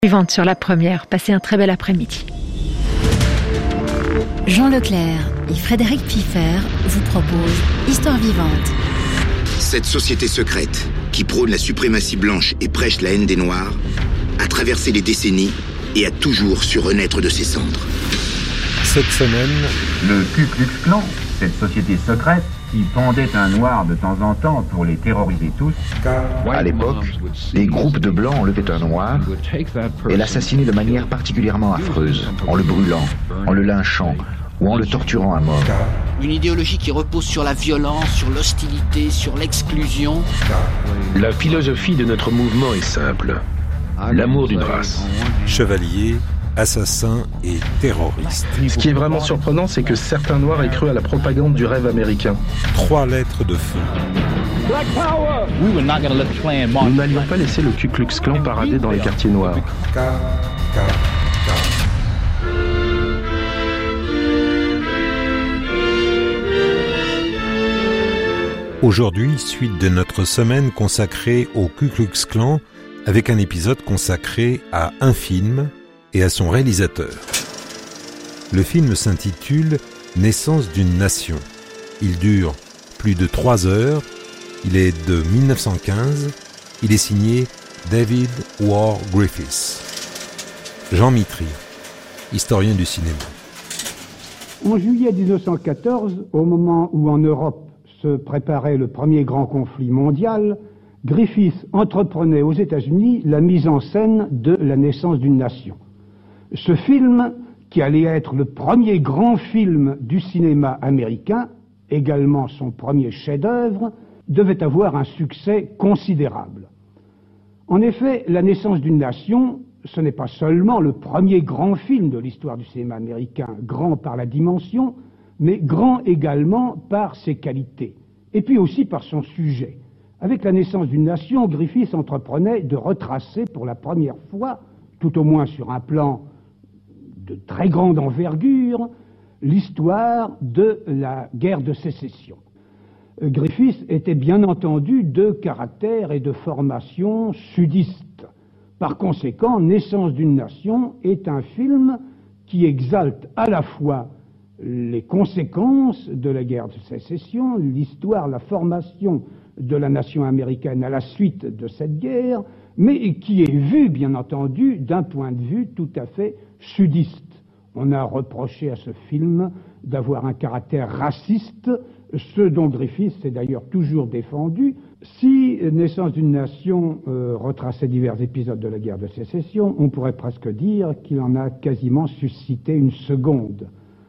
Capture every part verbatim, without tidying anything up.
Suivante sur la première. Passez un très bel après-midi. Jean Leclerc et Frédéric Piffer vous proposent Histoire vivante. Cette société secrète, qui prône la suprématie blanche et prêche la haine des Noirs, a traversé les décennies et a toujours su renaître de ses cendres. Cette semaine, le Ku Klux Klan, cette société secrète qui pendait un noir de temps en temps pour les terroriser tous. À l'époque, les groupes de blancs enlevaient un noir et l'assassinaient de manière particulièrement affreuse, en le brûlant, en le lynchant ou en le torturant à mort. Une idéologie qui repose sur la violence, sur l'hostilité, sur l'exclusion. La philosophie de notre mouvement est simple. L'amour d'une race. chevaliers, assassins et terroristes. Ce qui est vraiment surprenant, c'est que certains Noirs aient cru à la propagande du rêve américain. Trois lettres de feu. Nous n'allions pas laisser le Ku Klux Klan parader dans les quartiers noirs. Aujourd'hui, suite de notre semaine consacrée au Ku Klux Klan, avec un épisode consacré à un film et à son réalisateur. Le film s'intitule « Naissance d'une nation ». Il dure plus de trois heures, il est de mille neuf cent quinze, il est signé David Warr Griffiths. Jean Mitry, historien du cinéma. En juillet mille neuf cent quatorze, au moment où en Europe se préparait le premier grand conflit mondial, Griffiths entreprenait aux États-Unis la mise en scène de La naissance d'une nation. Ce film, qui allait être le premier grand film du cinéma américain, également son premier chef-d'œuvre, devait avoir un succès considérable. En effet, La naissance d'une nation, ce n'est pas seulement le premier grand film de l'histoire du cinéma américain, grand par la dimension, mais grand également par ses qualités, et puis aussi par son sujet. Avec La naissance d'une nation, Griffiths entreprenait de retracer pour la première fois, tout au moins sur un plan de très grande envergure, l'histoire de la guerre de sécession. Griffiths était bien entendu de caractère et de formation sudiste. Par conséquent, Naissance d'une nation est un film qui exalte à la fois les conséquences de la guerre de sécession, l'histoire, la formation de la nation américaine à la suite de cette guerre, mais qui est vu, bien entendu, d'un point de vue tout à fait sudiste. On a reproché à ce film d'avoir un caractère raciste, ce dont Griffiths s'est d'ailleurs toujours défendu. Si Naissance d'une nation euh, retraçait divers épisodes de la guerre de sécession, on pourrait presque dire qu'il en a quasiment suscité une seconde.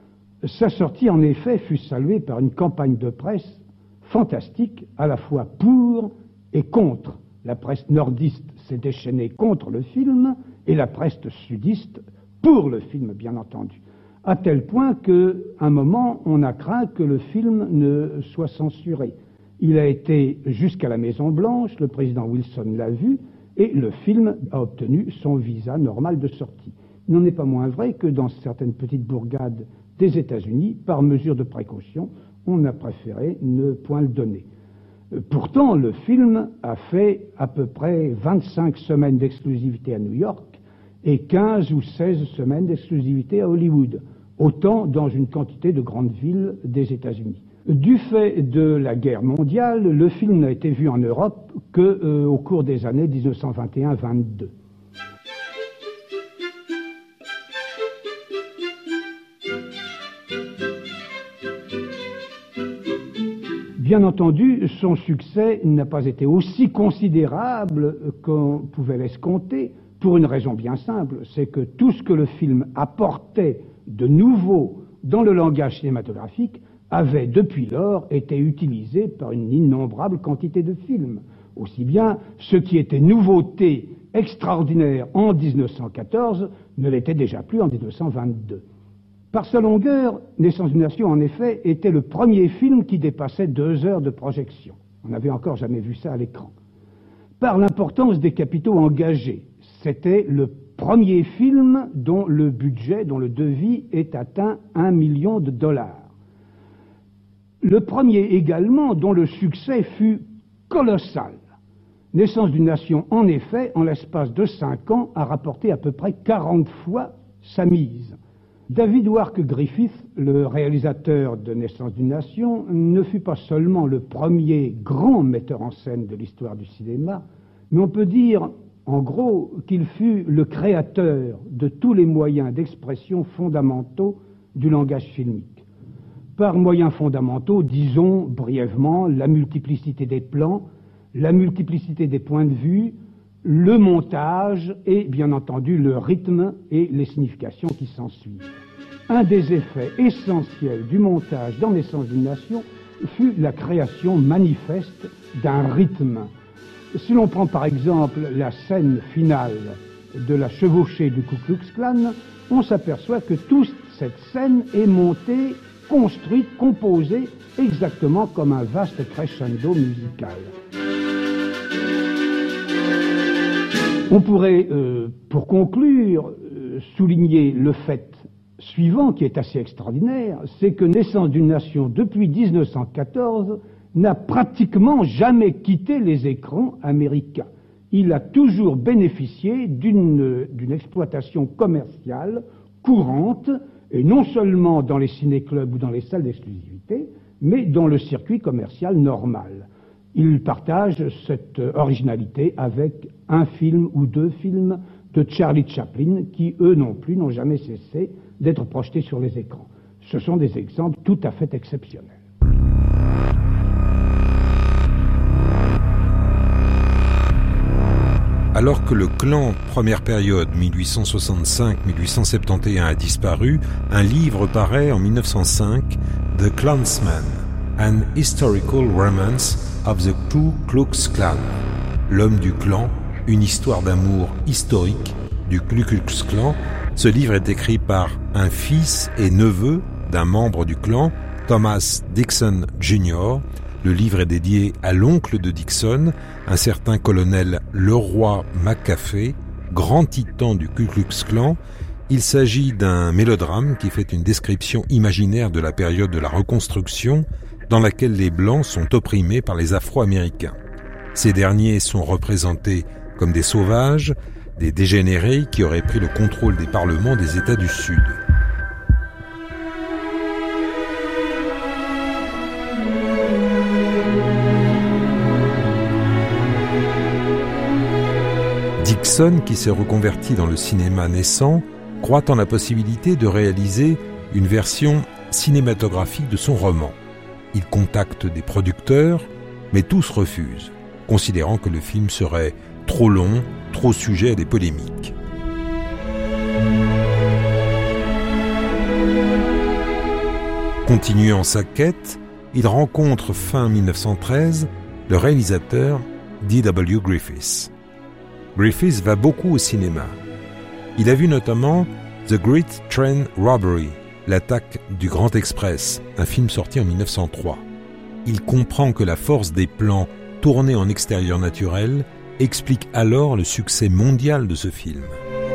Sa sortie, en effet, fut saluée par une campagne de presse fantastique, à la fois pour et contre. La presse nordiste s'est déchaînée contre le film et la presse sudiste pour le film, bien entendu. À tel point qu'à un moment, on a craint que le film ne soit censuré. Il a été jusqu'à la Maison-Blanche, le président Wilson l'a vu, et le film a obtenu son visa normal de sortie. Il n'en est pas moins vrai que dans certaines petites bourgades des États-Unis, par mesure de précaution, on a préféré ne point le donner. Pourtant, le film a fait à peu près vingt-cinq semaines d'exclusivité à New York et quinze ou seize semaines d'exclusivité à Hollywood, autant dans une quantité de grandes villes des États-Unis. Du fait de la guerre mondiale, le film n'a été vu en Europe qu'au euh, cours des années mille neuf cent vingt et un vingt-deux. Bien entendu, son succès n'a pas été aussi considérable qu'on pouvait l'escompter, pour une raison bien simple, c'est que tout ce que le film apportait de nouveau dans le langage cinématographique avait depuis lors été utilisé par une innombrable quantité de films. Aussi bien ce qui était nouveauté extraordinaire en mille neuf cent quatorze ne l'était déjà plus en mille neuf cent vingt-deux. Par sa longueur, Naissance d'une nation, en effet, était le premier film qui dépassait deux heures de projection. On n'avait encore jamais vu ça à l'écran. Par l'importance des capitaux engagés, c'était le premier film dont le budget, dont le devis est atteint un million de dollars. Le premier également dont le succès fut colossal. Naissance d'une nation, en effet, en l'espace de cinq ans, a rapporté à peu près quarante fois sa mise. David Wark Griffith, le réalisateur de Naissance d'une nation, ne fut pas seulement le premier grand metteur en scène de l'histoire du cinéma, mais on peut dire, en gros, qu'il fut le créateur de tous les moyens d'expression fondamentaux du langage filmique. Par moyens fondamentaux, disons brièvement la multiplicité des plans, la multiplicité des points de vue, le montage et, bien entendu, le rythme et les significations qui s'ensuivent. Un des effets essentiels du montage dans Naissance d'une nation fut la création manifeste d'un rythme. Si l'on prend par exemple la scène finale de la chevauchée du Ku Klux Klan, on s'aperçoit que toute cette scène est montée, construite, composée exactement comme un vaste crescendo musical. On pourrait, euh, pour conclure, euh, souligner le fait suivant, qui est assez extraordinaire, c'est que Naissance d'une nation, depuis mille neuf cent quatorze, n'a pratiquement jamais quitté les écrans américains. Il a toujours bénéficié d'une, d'une exploitation commerciale courante, et non seulement dans les ciné-clubs ou dans les salles d'exclusivité, mais dans le circuit commercial normal. Il partage cette originalité avec un film ou deux films de Charlie Chaplin qui, eux non plus, n'ont jamais cessé d'être projetés sur les écrans. Ce sont des exemples tout à fait exceptionnels. Alors que le clan, première période mille huit cent soixante-cinq à mille huit cent soixante et onze a disparu, un livre paraît en mille neuf cent cinq, The Klansman, An Historical Romance of the Ku Klux Klan, L'homme du clan, une histoire d'amour historique du Ku Klux Klan. Ce livre est écrit par un fils et neveu d'un membre du clan, Thomas Dixon junior Le livre est dédié à l'oncle de Dixon, un certain colonel Leroy McAfee, grand titan du Ku Klux Klan. Il s'agit d'un mélodrame qui fait une description imaginaire de la période de la Reconstruction dans laquelle les Blancs sont opprimés par les Afro-Américains. Ces derniers sont représentés comme des sauvages, des dégénérés qui auraient pris le contrôle des parlements des États du Sud. Dixon, qui s'est reconverti dans le cinéma naissant, croit en la possibilité de réaliser une version cinématographique de son roman. Il contacte des producteurs, mais tous refusent, considérant que le film serait trop long, trop sujet à des polémiques. Continuant sa quête, il rencontre fin mille neuf cent treize le réalisateur D W Griffith. Griffith va beaucoup au cinéma. Il a vu notamment The Great Train Robbery, l'attaque du Grand Express, un film sorti en mille neuf cent trois. Il comprend que la force des plans tournés en extérieur naturel explique alors le succès mondial de ce film.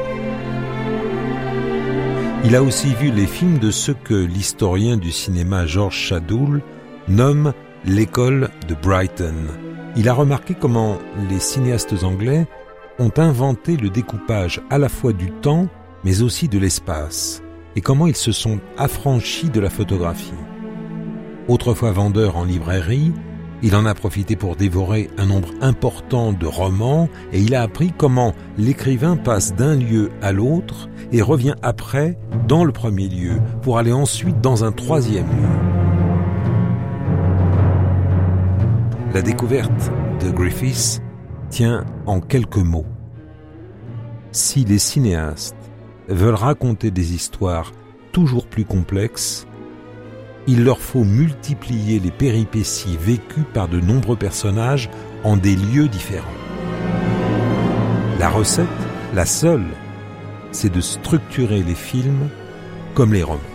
Il a aussi vu les films de ce que l'historien du cinéma George Shadoul nomme l'école de Brighton. Il a remarqué comment les cinéastes anglais ont inventé le découpage à la fois du temps, mais aussi de l'espace, et comment ils se sont affranchis de la photographie. Autrefois vendeur en librairie, il en a profité pour dévorer un nombre important de romans, et il a appris comment l'écrivain passe d'un lieu à l'autre et revient après dans le premier lieu, pour aller ensuite dans un troisième lieu. La découverte de Griffith tient en quelques mots. Si les cinéastes veulent raconter des histoires toujours plus complexes, il leur faut multiplier les péripéties vécues par de nombreux personnages en des lieux différents. La recette, la seule, c'est de structurer les films comme les romans.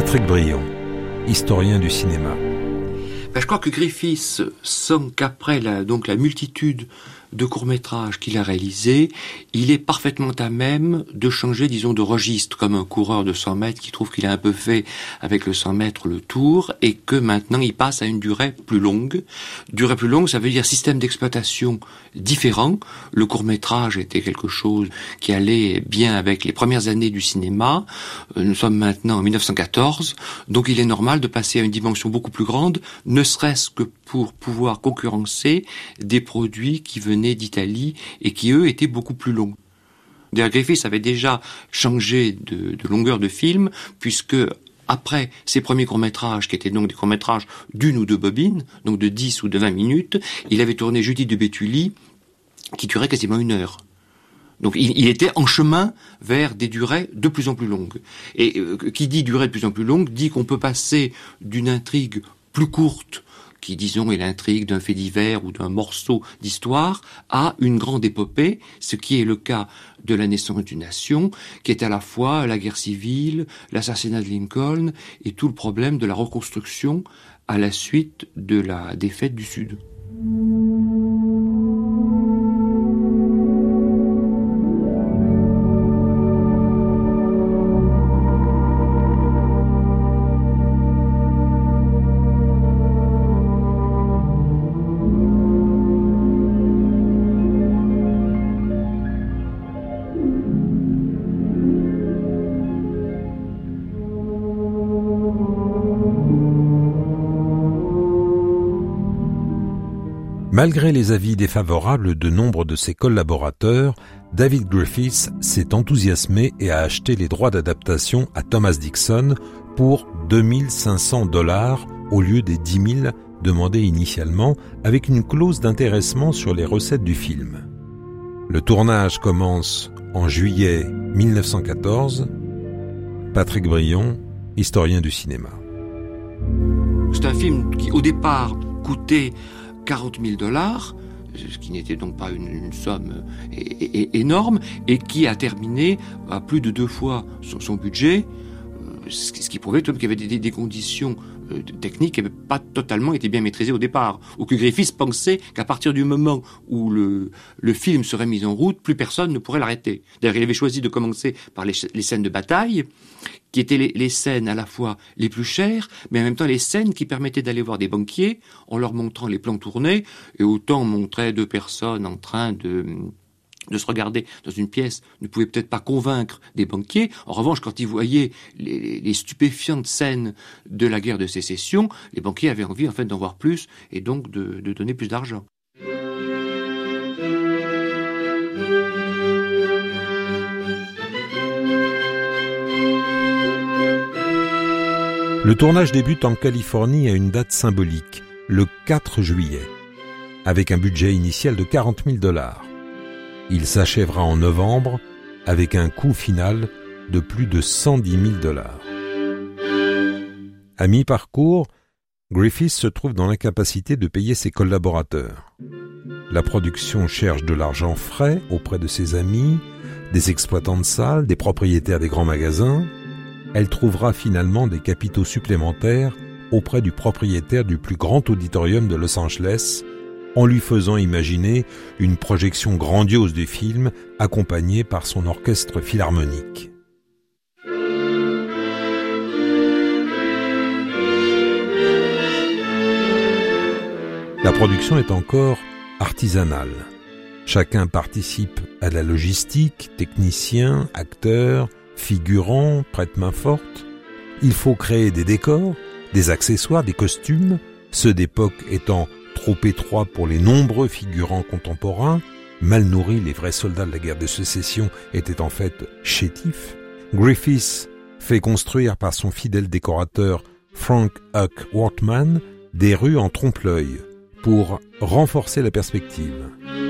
Patrick Brion, historien du cinéma. Ben, je crois que Griffith semble qu'après la, donc la multitude de courts-métrages qu'il a réalisés, il est parfaitement à même de changer, disons, de registre, comme un coureur de cent mètres qui trouve qu'il a un peu fait avec le cent mètres le tour, et que maintenant il passe à une durée plus longue. Durée plus longue, ça veut dire système d'exploitation différent. Le court-métrage était quelque chose qui allait bien avec les premières années du cinéma. Nous sommes maintenant en mille neuf cent quatorze, donc il est normal de passer à une dimension beaucoup plus grande, ne serait-ce que pour pouvoir concurrencer des produits qui venaient d'Italie et qui, eux, étaient beaucoup plus longs. D'ailleurs, Griffith avait déjà changé de, de longueur de film, puisque après ses premiers courts-métrages, qui étaient donc des courts-métrages d'une ou deux bobines, donc de dix ou de vingt minutes, il avait tourné Judith de Béthulie, qui durait quasiment une heure. Donc il, il était en chemin vers des durées de plus en plus longues. Et euh, qui dit durée de plus en plus longue, dit qu'on peut passer d'une intrigue plus courte, qui, disons, est l'intrigue d'un fait divers ou d'un morceau d'histoire, à une grande épopée, ce qui est le cas de La naissance d'une nation, qui est à la fois la guerre civile, l'assassinat de Lincoln, et tout le problème de la reconstruction à la suite de la défaite du Sud. Malgré les avis défavorables de nombre de ses collaborateurs, David Griffith s'est enthousiasmé et a acheté les droits d'adaptation à Thomas Dixon pour deux mille cinq cents dollars au lieu des dix mille demandés initialement, avec une clause d'intéressement sur les recettes du film. Le tournage commence en juillet mille neuf cent quatorze. Patrick Brion, historien du cinéma. C'est un film qui, au départ, coûtait quarante mille dollars, ce qui n'était donc pas une, une somme é- é- énorme, et qui a terminé à plus de deux fois son, son budget, ce qui prouvait qu'il y avait des, des conditions euh, techniques qui n'avaient pas totalement été bien maîtrisées au départ, ou que Griffith pensait qu'à partir du moment où le, le film serait mis en route, plus personne ne pourrait l'arrêter. D'ailleurs, il avait choisi de commencer par les, les scènes de bataille, qui étaient les, les scènes à la fois les plus chères, mais en même temps les scènes qui permettaient d'aller voir des banquiers en leur montrant les plans tournés, et autant montrer deux personnes en train de... de se regarder dans une pièce ne pouvait peut-être pas convaincre des banquiers. En revanche, quand ils voyaient les, les stupéfiantes scènes de la guerre de sécession, les banquiers avaient envie en fait d'en voir plus et donc de, de donner plus d'argent. Le tournage débute en Californie à une date symbolique, le quatre juillet, avec un budget initial de quarante mille dollars. Il s'achèvera en novembre avec un coût final de plus de cent dix mille dollars. À mi-parcours, Griffith se trouve dans l'incapacité de payer ses collaborateurs. La production cherche de l'argent frais auprès de ses amis, des exploitants de salles, des propriétaires des grands magasins. Elle trouvera finalement des capitaux supplémentaires auprès du propriétaire du plus grand auditorium de Los Angeles, en lui faisant imaginer une projection grandiose du film accompagnée par son orchestre philharmonique. La production est encore artisanale. Chacun participe à la logistique, techniciens, acteurs, figurants, prête-main forte. Il faut créer des décors, des accessoires, des costumes, ceux d'époque étant trop étroits pour les nombreux figurants contemporains. Mal nourris, les vrais soldats de la guerre de sécession étaient en fait chétifs. Griffith fait construire par son fidèle décorateur Frank Huck Wortman des rues en trompe-l'œil pour renforcer la perspective.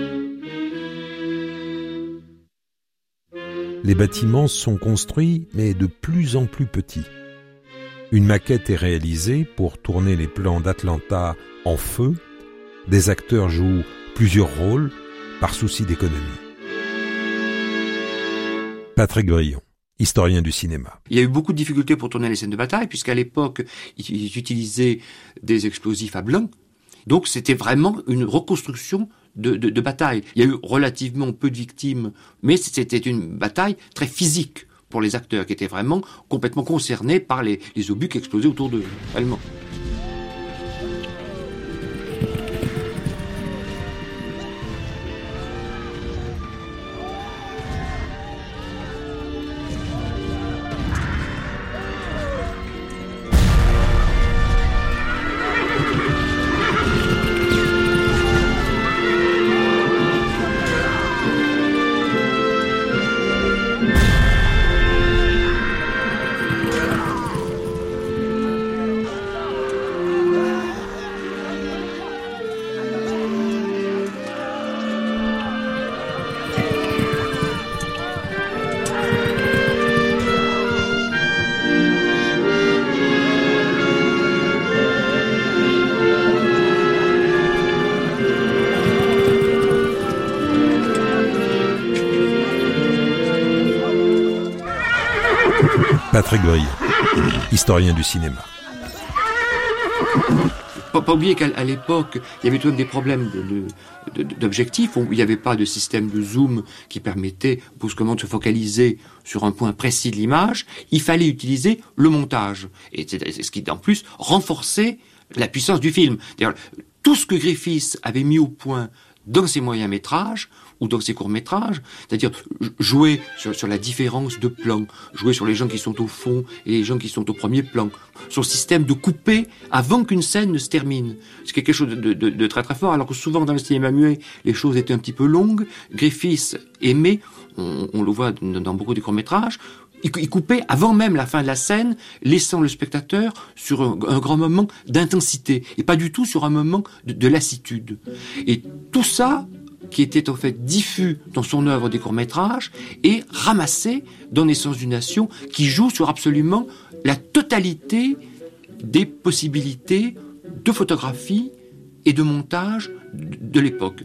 Les bâtiments sont construits, mais de plus en plus petits. Une maquette est réalisée pour tourner les plans d'Atlanta en feu. Des acteurs jouent plusieurs rôles par souci d'économie. Patrick Brion. historien du cinéma. Il y a eu beaucoup de difficultés pour tourner les scènes de bataille, puisqu'à l'époque, ils utilisaient des explosifs à blanc. Donc c'était vraiment une reconstruction de, de, de bataille. Il y a eu relativement peu de victimes, mais c'était une bataille très physique pour les acteurs, qui étaient vraiment complètement concernés par les, les obus qui explosaient autour d'eux, réellement. Patrick Brie, historien du cinéma. Pas, pas oublier qu'à l'époque, il y avait tout de même des problèmes de, de, d'objectifs. Il n'y avait pas de système de zoom qui permettait brusquement de se focaliser sur un point précis de l'image. Il fallait utiliser le montage. Et c'est ce qui, en plus, renforçait la puissance du film. D'ailleurs, tout ce que Griffith avait mis au point dans ses moyens-métrages ou dans ses courts-métrages, c'est-à-dire jouer sur, sur la différence de plans, jouer sur les gens qui sont au fond et les gens qui sont au premier plan, son système de couper avant qu'une scène ne se termine. C'est quelque chose de, de, de très très fort, alors que souvent dans le cinéma muet, les choses étaient un petit peu longues. Griffith aimait, on, on le voit dans, dans beaucoup de courts-métrages, il, il coupait avant même la fin de la scène, laissant le spectateur sur un, un grand moment d'intensité, et pas du tout sur un moment de, de lassitude. Et tout ça, qui était en fait diffus dans son œuvre des courts-métrages et ramassé dans Naissance d'une nation, qui joue sur absolument la totalité des possibilités de photographie et de montage de l'époque.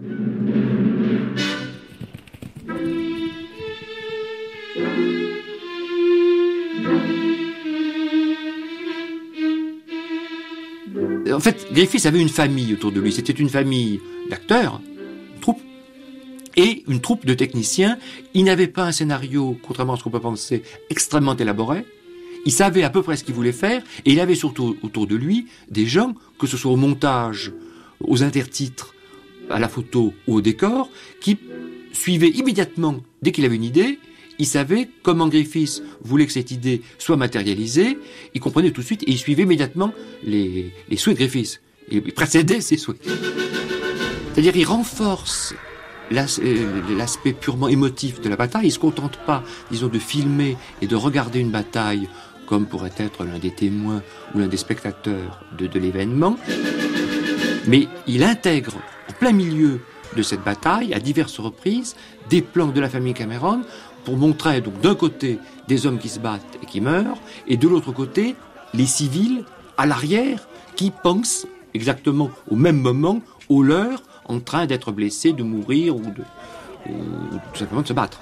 En fait, Griffith avait une famille autour de lui. C'était une famille d'acteurs, une troupe, et une troupe de techniciens. Il n'avait pas un scénario, contrairement à ce qu'on peut penser, extrêmement élaboré. Il savait à peu près ce qu'il voulait faire, et il avait surtout autour de lui des gens, que ce soit au montage, aux intertitres, à la photo ou au décor, qui suivaient immédiatement, dès qu'il avait une idée. Il savait comment Griffith voulait que cette idée soit matérialisée, il comprenait tout de suite et il suivait immédiatement les, les souhaits de Griffith. Il précédait ses souhaits. C'est-à-dire il renforce l'as, l'aspect purement émotif de la bataille, il ne se contente pas, disons, de filmer et de regarder une bataille comme pourrait être l'un des témoins ou l'un des spectateurs de, de l'événement, mais il intègre en plein milieu de cette bataille, à diverses reprises, des plans de la famille Cameron, pour montrer donc d'un côté des hommes qui se battent et qui meurent, et de l'autre côté les civils à l'arrière qui pensent exactement au même moment aux leurs en train d'être blessés, de mourir ou, de, ou, ou tout simplement de se battre.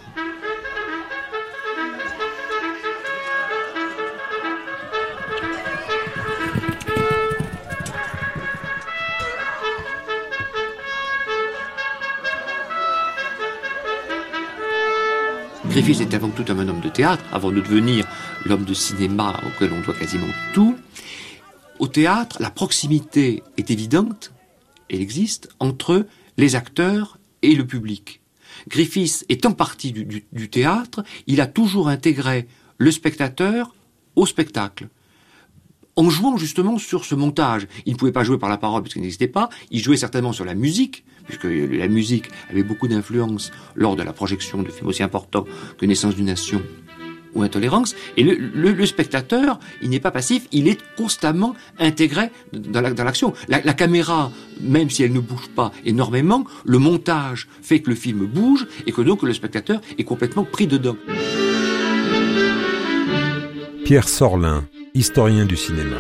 Griffith était avant tout un homme de théâtre, avant de devenir l'homme de cinéma auquel on doit quasiment tout. Au théâtre, la proximité est évidente, elle existe, entre les acteurs et le public. Griffith étant parti du, du, du théâtre, il a toujours intégré le spectateur au spectacle, en jouant justement sur ce montage. Il ne pouvait pas jouer par la parole puisqu'il n'existait pas, il jouait certainement sur la musique, puisque la musique avait beaucoup d'influence lors de la projection de films aussi importants que Naissance d'une nation ou Intolérance. Et le, le, le spectateur, il n'est pas passif, il est constamment intégré dans, la, dans l'action. La, la caméra, même si elle ne bouge pas énormément, le montage fait que le film bouge et que donc le spectateur est complètement pris dedans. Pierre Sorlin, historien du cinéma.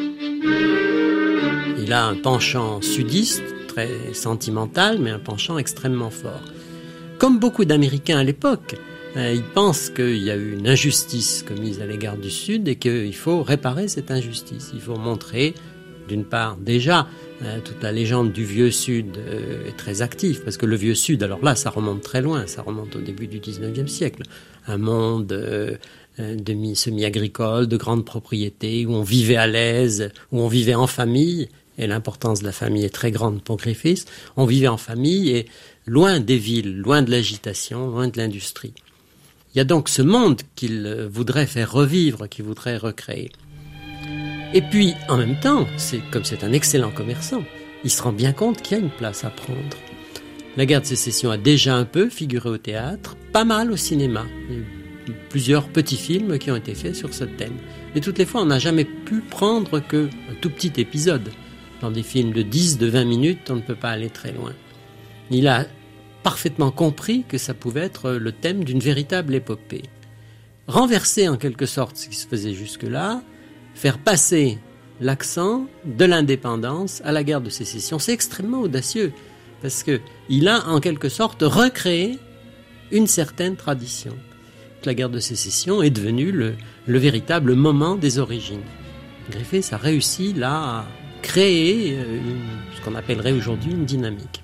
Il a un penchant sudiste, très sentimental, mais un penchant extrêmement fort. Comme beaucoup d'Américains à l'époque, Euh, il pense qu'il y a eu une injustice commise à l'égard du Sud et qu'il faut réparer cette injustice. Il faut montrer, d'une part, déjà, euh, toute la légende du Vieux Sud euh, est très active, parce que le Vieux Sud, alors là, ça remonte très loin, ça remonte au début du dix-neuvième siècle. Un monde euh, demi, semi-agricole, de grandes propriétés, où on vivait à l'aise, où on vivait en famille, et l'importance de la famille est très grande pour Griffiths. On vivait en famille et loin des villes, loin de l'agitation, loin de l'industrie. Il y a donc ce monde qu'il voudrait faire revivre, qu'il voudrait recréer. Et puis, en même temps, c'est, comme c'est un excellent commerçant, il se rend bien compte qu'il y a une place à prendre. La guerre de sécession a déjà un peu figuré au théâtre, pas mal au cinéma. Il y a eu plusieurs petits films qui ont été faits sur ce thème. Mais toutes les fois, on n'a jamais pu prendre qu'un tout petit épisode. Dans des films de dix, de vingt minutes, on ne peut pas aller très loin. Il a parfaitement compris que ça pouvait être le thème d'une véritable épopée. Renverser en quelque sorte ce qui se faisait jusque-là, faire passer l'accent de l'indépendance à la guerre de sécession, c'est extrêmement audacieux, parce qu'il a en quelque sorte recréé une certaine tradition. La guerre de sécession est devenue le, le véritable moment des origines. Griffiths a réussi là à créer une, ce qu'on appellerait aujourd'hui une dynamique.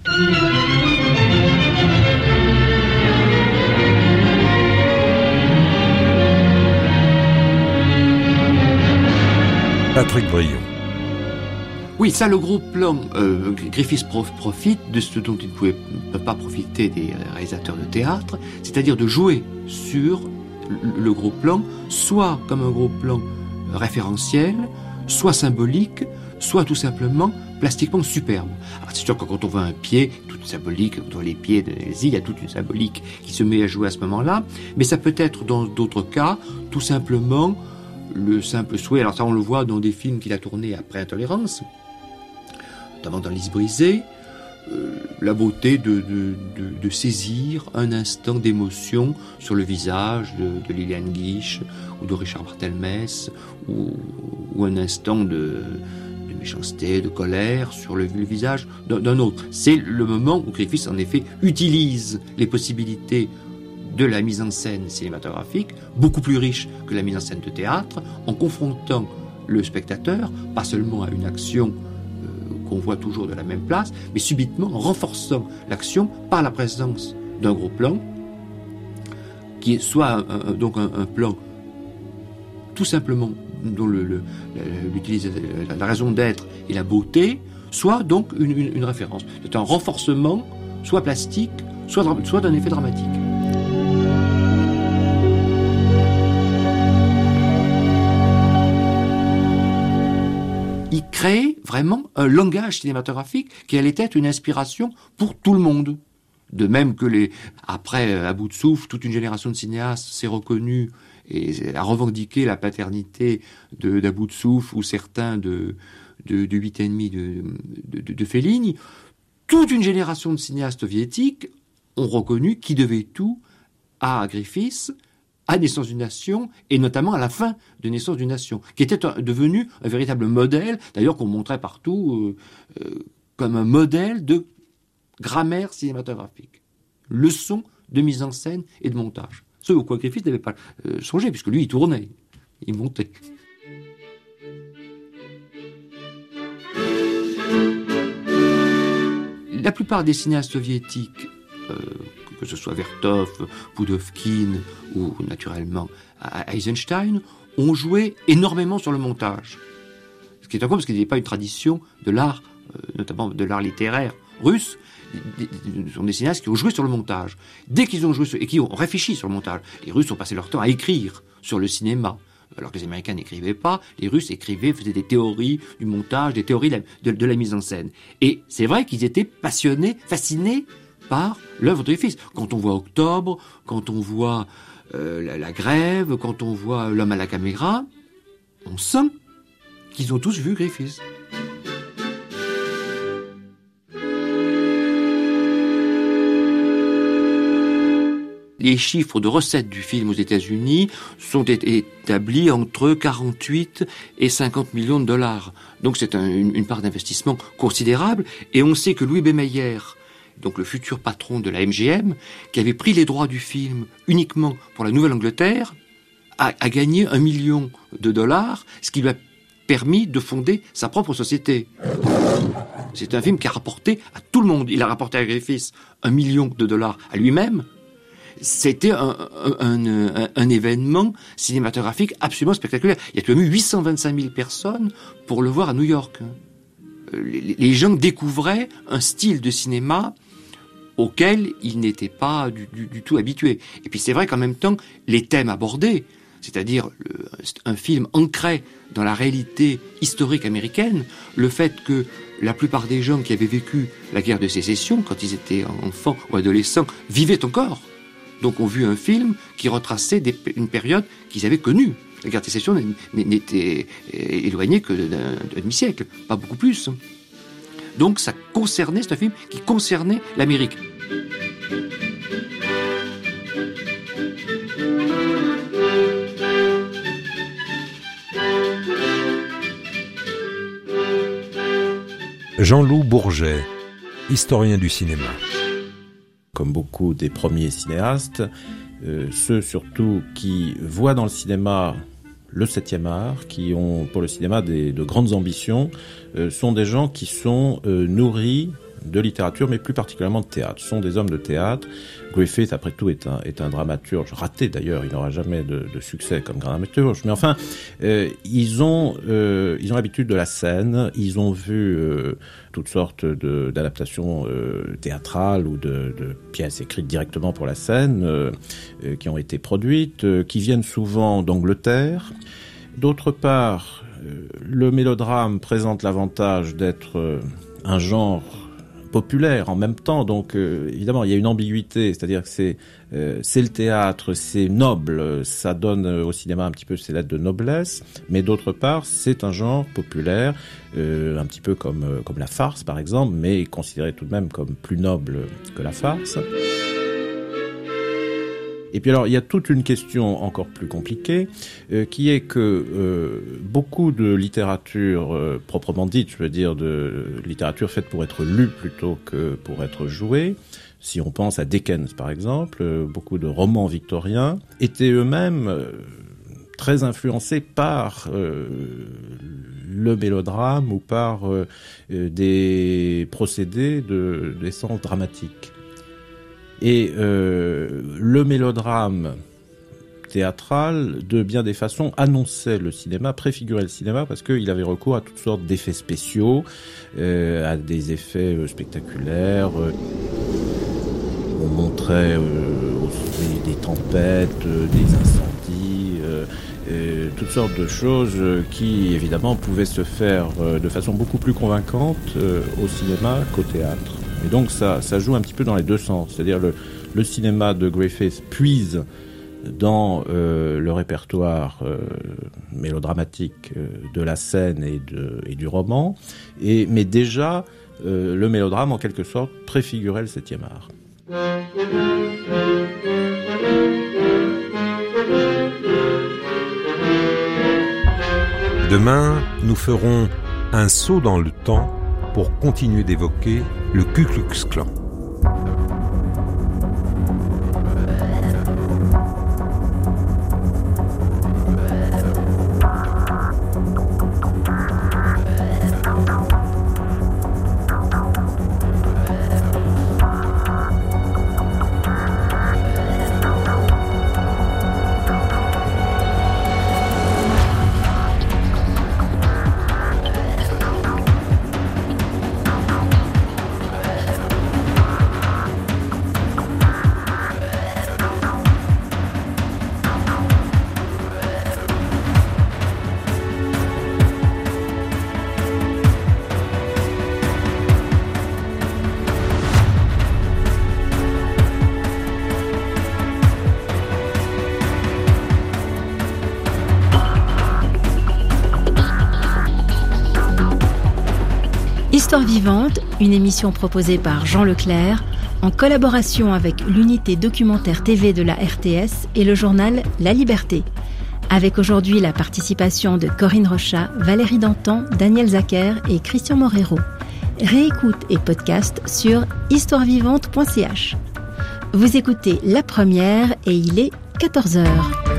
Patrick Brion. Oui, ça, le gros plan, euh, Griffiths prof, profite de ce dont il ne pouvait pas profiter des réalisateurs de théâtre, c'est-à-dire de jouer sur le, le gros plan, soit comme un gros plan référentiel, soit symbolique, soit tout simplement plastiquement superbe. Alors c'est sûr que quand on voit un pied, toute symbolique, quand on voit les pieds de Elsie, il y a toute une symbolique qui se met à jouer à ce moment-là, mais ça peut être dans d'autres cas, tout simplement le simple souhait, alors ça on le voit dans des films qu'il a tournés après Intolérance, notamment dans Lys brisée, euh, la beauté de, de, de, de saisir un instant d'émotion sur le visage de, de Liliane Guiche ou de Richard Barthelmess, ou, ou un instant de, de méchanceté, de colère sur le, le visage d'un, d'un autre. C'est le moment où Griffiths en effet utilise les possibilités de la mise en scène cinématographique, beaucoup plus riche que la mise en scène de théâtre, en confrontant le spectateur, pas seulement à une action euh, qu'on voit toujours de la même place, mais subitement en renforçant l'action par la présence d'un gros plan, qui est soit un, un, donc un, un plan tout simplement dont le, le, la, la raison d'être et la beauté, soit donc une, une, une référence. C'est un renforcement, soit plastique, soit, soit d'un effet dramatique. Il crée vraiment un langage cinématographique qui allait être une inspiration pour tout le monde. De même que les, après, à bout de souffle, toute une génération de cinéastes s'est reconnue et a revendiqué la paternité de, d'À bout de souffle ou certains de, de, de huit et demi de, de, de, de Fellini. Toute une génération de cinéastes soviétiques ont reconnu qu'ils devaient tout à Griffiths, à Naissance d'une Nation, et notamment à la fin de Naissance d'une Nation, qui était un, devenu un véritable modèle, d'ailleurs qu'on montrait partout euh, euh, comme un modèle de grammaire cinématographique. Leçon de mise en scène et de montage. Ce au quoi Griffiths n'avait pas euh, songé, puisque lui, il tournait, il montait. La plupart des cinéastes soviétiques, euh, que ce soit Vertov, Pudovkin ou naturellement Eisenstein, ont joué énormément sur le montage. Ce qui est encore parce qu'il n'y avait pas une tradition de l'art, euh, notamment de l'art littéraire russe. Ce sont des cinéastes qui ont joué sur le montage. Dès qu'ils ont joué sur, et qui ont réfléchi sur le montage, les Russes ont passé leur temps à écrire sur le cinéma. Alors que les Américains n'écrivaient pas, les Russes écrivaient, faisaient des théories du montage, des théories de la, de, de la mise en scène. Et c'est vrai qu'ils étaient passionnés, fascinés par l'œuvre de Griffiths. Quand on voit Octobre, quand on voit euh, la, la Grève, quand on voit L'homme à la caméra, on sent qu'ils ont tous vu Griffiths. Les chiffres de recettes du film aux États-Unis sont établis entre quarante-huit et cinquante millions de dollars. Donc c'est un, une, une part d'investissement considérable. Et on sait que Louis B. Mayer donc le futur patron de la M G M, qui avait pris les droits du film uniquement pour la Nouvelle-Angleterre, a, a gagné un million de dollars, ce qui lui a permis de fonder sa propre société. C'est un film qui a rapporté à tout le monde. Il a rapporté à Griffith un million de dollars à lui-même. C'était un, un, un, un événement cinématographique absolument spectaculaire. Il y a tout de même eu huit cent vingt-cinq mille personnes pour le voir à New York. Les, les gens découvraient un style de cinéma auquel ils n'étaient pas du, du, du tout habitués. Et puis c'est vrai qu'en même temps, les thèmes abordés, c'est-à-dire le, un film ancré dans la réalité historique américaine, le fait que la plupart des gens qui avaient vécu la guerre de sécession, quand ils étaient enfants ou adolescents, vivaient encore. Donc on vu un film qui retraçait des, une période qu'ils avaient connue. La guerre de sécession n'était éloignée que d'un demi-siècle, pas beaucoup plus. Donc ça concernait, c'est un film qui concernait l'Amérique. Jean-Loup Bourget, historien du cinéma. Comme beaucoup des premiers cinéastes, euh, ceux surtout qui voient dans le cinéma le septième art, qui ont pour le cinéma des, de grandes ambitions, euh, sont des gens qui sont euh, nourris de littérature, mais plus particulièrement de théâtre. Ce sont des hommes de théâtre. Griffith, après tout, est un, est un dramaturge raté d'ailleurs. Il n'aura jamais de, de succès comme dramaturge. Mais enfin, euh, ils ont euh, ils ont l'habitude de la scène. Ils ont vu euh, toutes sortes de, d'adaptations euh, théâtrales ou de, de pièces écrites directement pour la scène, euh, euh, qui ont été produites, euh, qui viennent souvent d'Angleterre. D'autre part, euh, le mélodrame présente l'avantage d'être euh, un genre populaire en même temps, donc euh, évidemment il y a une ambiguïté, c'est-à-dire que c'est euh, c'est le théâtre, c'est noble, ça donne au cinéma un petit peu ses lettres de noblesse, mais d'autre part c'est un genre populaire, euh, un petit peu comme euh, comme la farce par exemple, mais considéré tout de même comme plus noble que la farce. Et puis alors, il y a toute une question encore plus compliquée, euh, qui est que euh, beaucoup de littérature euh, proprement dite, je veux dire de littérature faite pour être lue plutôt que pour être jouée, si on pense à Dickens par exemple, euh, beaucoup de romans victoriens étaient eux-mêmes euh, très influencés par euh, le mélodrame ou par euh, des procédés de d'essence dramatique. Et euh, le mélodrame théâtral, de bien des façons, annonçait le cinéma, préfigurait le cinéma, parce qu'il avait recours à toutes sortes d'effets spéciaux, euh, à des effets euh, spectaculaires. Euh, on montrait euh, aussi des tempêtes, euh, des incendies, euh, euh, toutes sortes de choses euh, qui, évidemment, pouvaient se faire euh, de façon beaucoup plus convaincante euh, au cinéma qu'au théâtre. Et donc ça, ça joue un petit peu dans les deux sens. C'est-à-dire le, le cinéma de Griffith puise dans euh, le répertoire euh, mélodramatique euh, de la scène et, de, et du roman, et, mais déjà euh, le mélodrame en quelque sorte préfigurait le septième art. Demain, nous ferons un saut dans le temps pour continuer d'évoquer le Ku Klux Klan. Histoire vivante, une émission proposée par Jean Leclerc, en collaboration avec l'unité documentaire T V de la R T S et le journal La Liberté. Avec aujourd'hui la participation de Corinne Rochat, Valérie Dantan, Daniel Zacher et Christian Morero. réécoute et podcast sur histoire vivante point c h. Vous écoutez La Première et il est quatorze heures.